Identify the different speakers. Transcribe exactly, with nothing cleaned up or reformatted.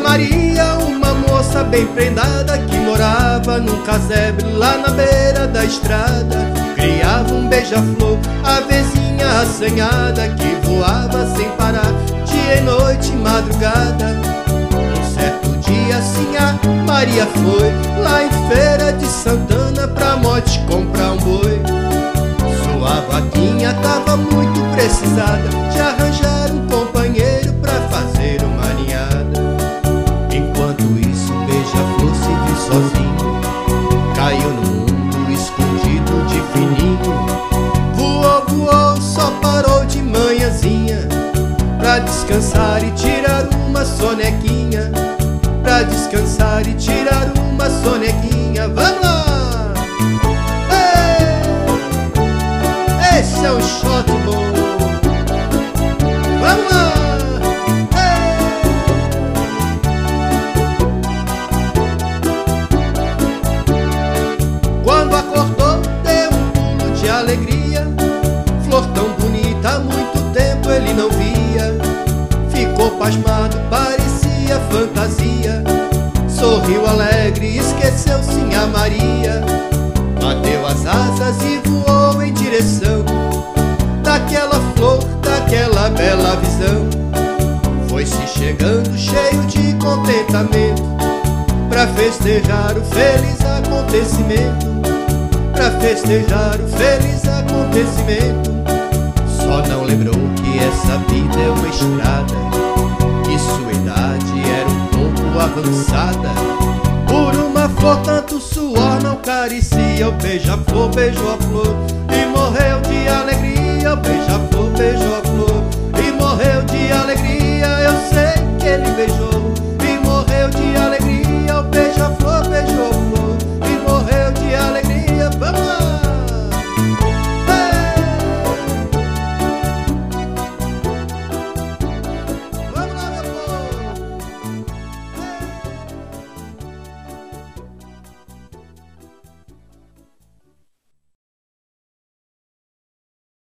Speaker 1: Maria, uma moça bem prendada que morava num casebre lá na beira da estrada. Criava um beija-flor, avezinha assanhada, que voava sem parar, dia e noite, madrugada. Um certo dia assim a Maria foi lá em Feira de Santana pra mote comprar um boi. Sua vaquinha tava muito precisada de arranjar um companheiro pra fazer uma ninhada. Enquanto isso o beija-flor se viu sozinho, caiu no mundo escondido de fininho. Voou, voou, só parou de manhãzinha pra descansar e tirar uma sonequinha. Pra descansar e tirar uma sonequinha. Vamos lá! Ei! Esse é um shot bom. Vamos lá! Quando acordou, deu um pulo de alegria. Flor tão bonita, há muito tempo ele não via. Ficou pasmado, parecia fantasia. Sorriu alegre, esqueceu sim a Maria. Bateu as asas e voou em direção daquela flor, daquela bela visão. Foi-se chegando cheio de contentamento pra festejar o feliz acontecimento. Pra festejar o feliz acontecimento. Só não lembrou que essa vida é uma estrada, que sua idade era um pouco avançada. Por uma flor tanto suor não carecia. O beija-flor beijou a flor,